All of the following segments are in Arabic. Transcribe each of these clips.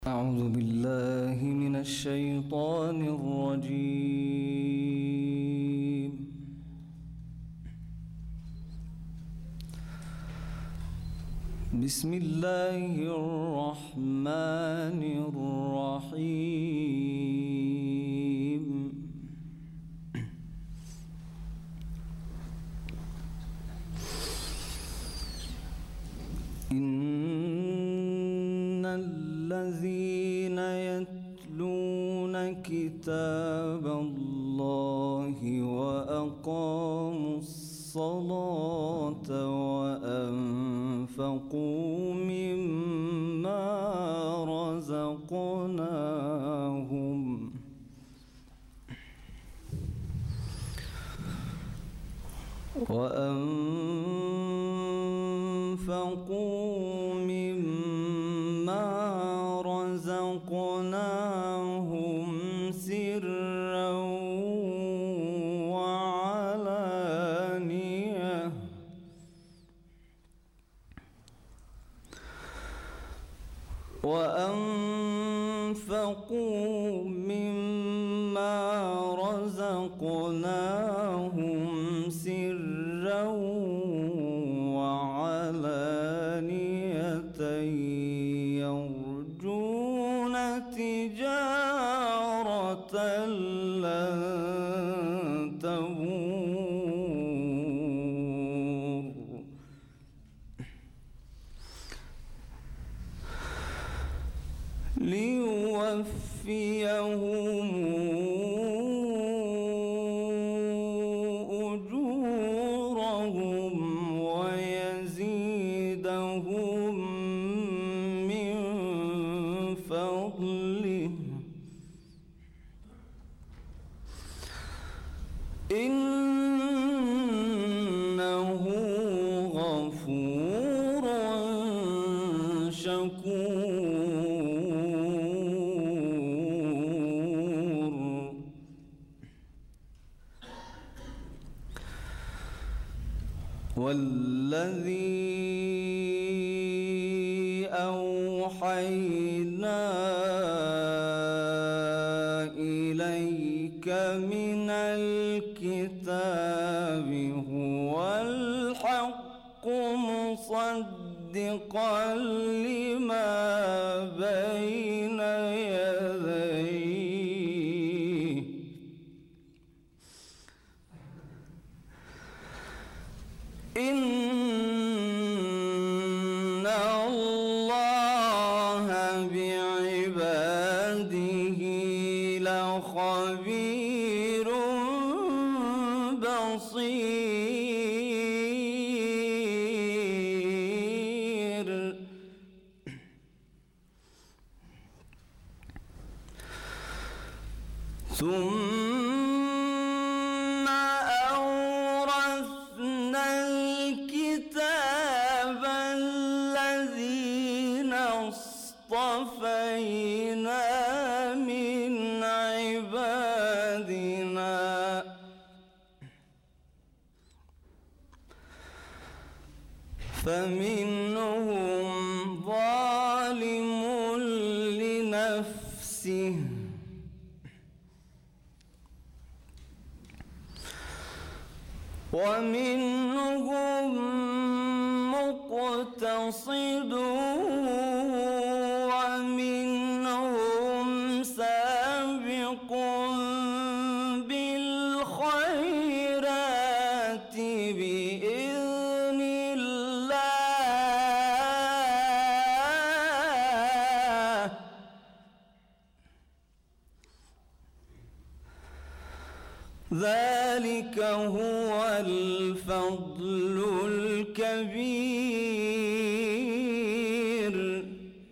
أعوذ بالله من الشيطان الرجيم. بسم الله الرحمن الرحيم. إن الذين يتلون كتاب الله وأقاموا الصلاة وأنفقوا مما رزقناهم سرا وعلانية وأنفقوا مما رزقناهم سرا وعلانية يرجون تجارة لن تبور ليوفيهم أجورهم ويزيدهم من فضله إنه غفور شكور. والذي أوحينا إليك من الكتاب هو الحق مصدقا لما بين يديه إن الله بعباده لخبير بصير. ثم أورثنا الكتاب الذين اصطفينا من عبادنا فمنهم ظالم لنفسه ومنهم مقتصد ومنهم سابق بالخيرات بإذن الله ذلك هو الفضل الكبير.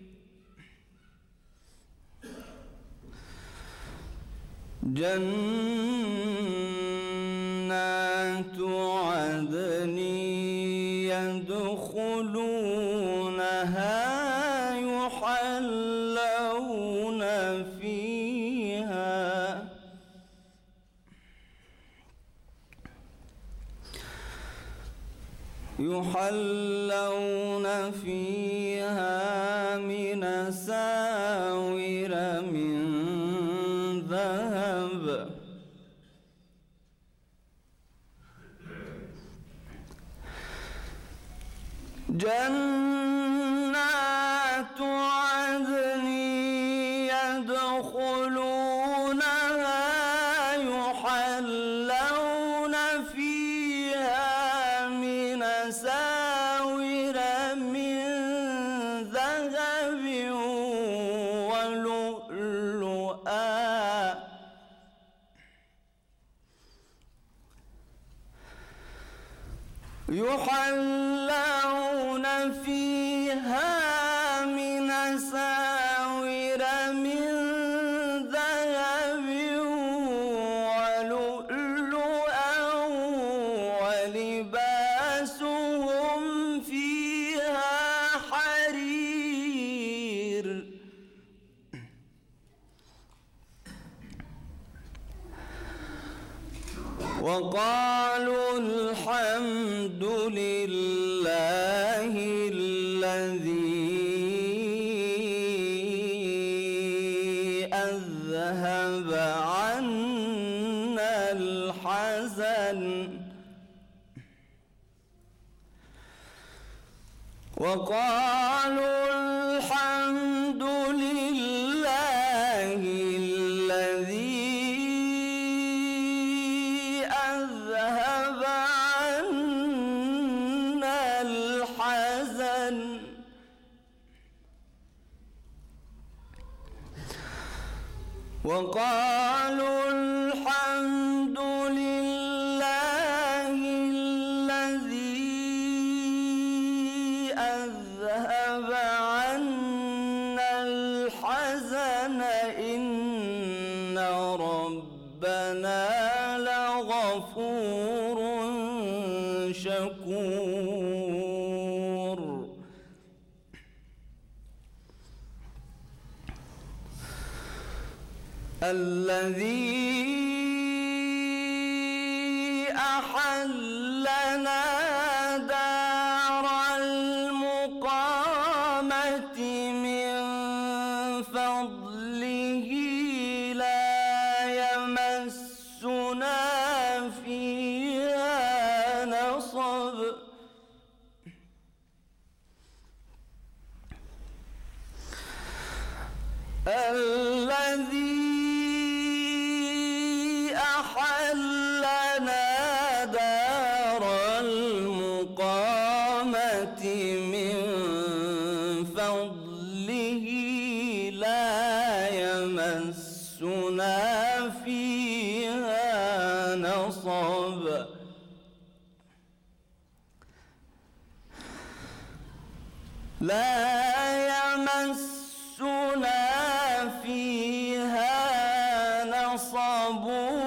جنات عدن يدخلونها يحلون فيها من ساور جنات عدن يدخلونها يحلون فيها من أساور من ذهب ولؤلؤا يحلون فيها من أساور من ذهب ولؤلؤا ولباسهم فيها حرير وقالوا الحمد لله الذي أذهب عنا الحزن وقالوا الحمد لله الذي أذهب عنا الحزن وقالوا الحمد لله الذي أذهب عنا الحزن إن ربنا لغفور شكور الذي أحلنا دار المقامة من فضله لا يمسنا فيها نصب الذي أحلنا دار المقامة من فضله لا يمسنا فيها نصب لا يمسنا فيها نصب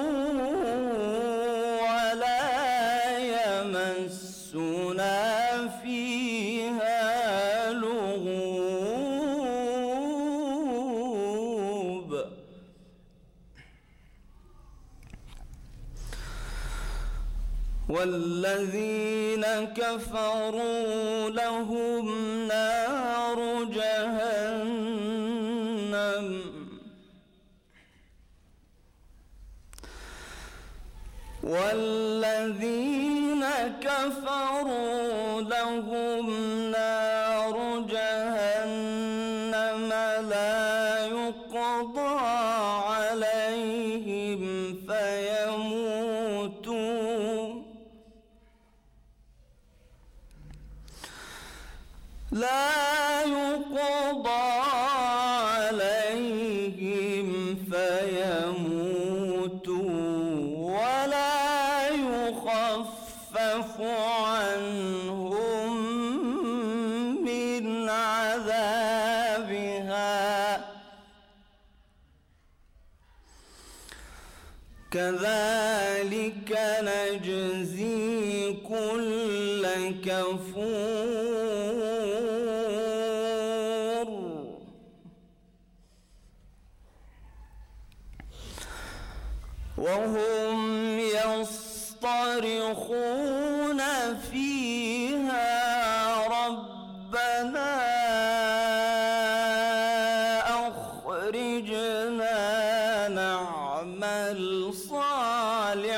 ولا يمسنا فيها لغوب والذين كفروا لهم نار جهنم والذين كفروا لهم نار جهنم لا يقضى عليهم فيموتوا لا يقضى عليهم فيموتوا ولا يخفف عنهم من عذابها كذلك نجزي كل كفور وهم يصطرخون فيها ربنا أخرجنا نعمل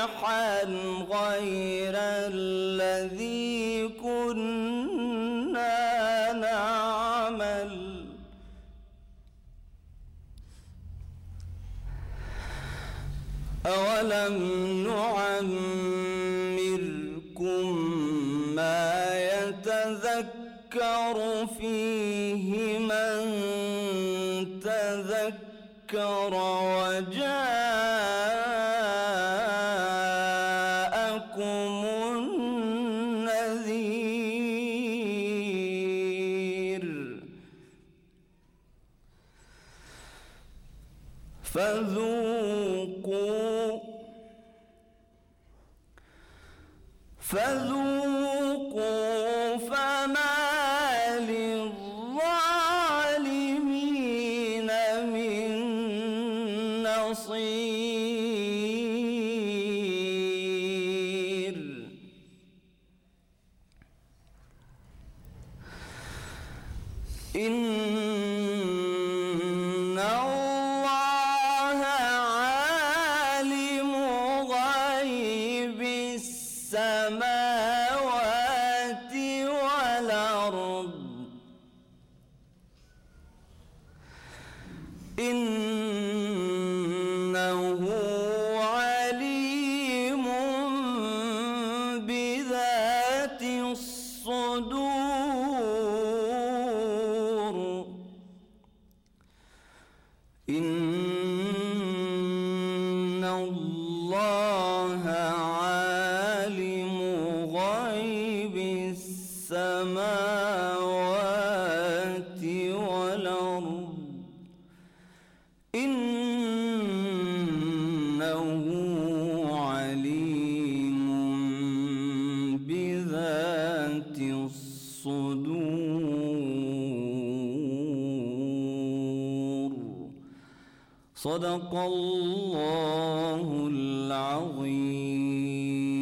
صالحا غير الذي كنا أولم نعمركم ما يتذكر فيه من تذكر وجاءكم النذير فذوقوا فما للظالمين من نصير إن الله عالم غيب السماوات والأرض إنه عليم بذات الصدور إن الله عالم غيب السماوات والأرض إنه عليم بذات الصدور. صدق الله العظيم.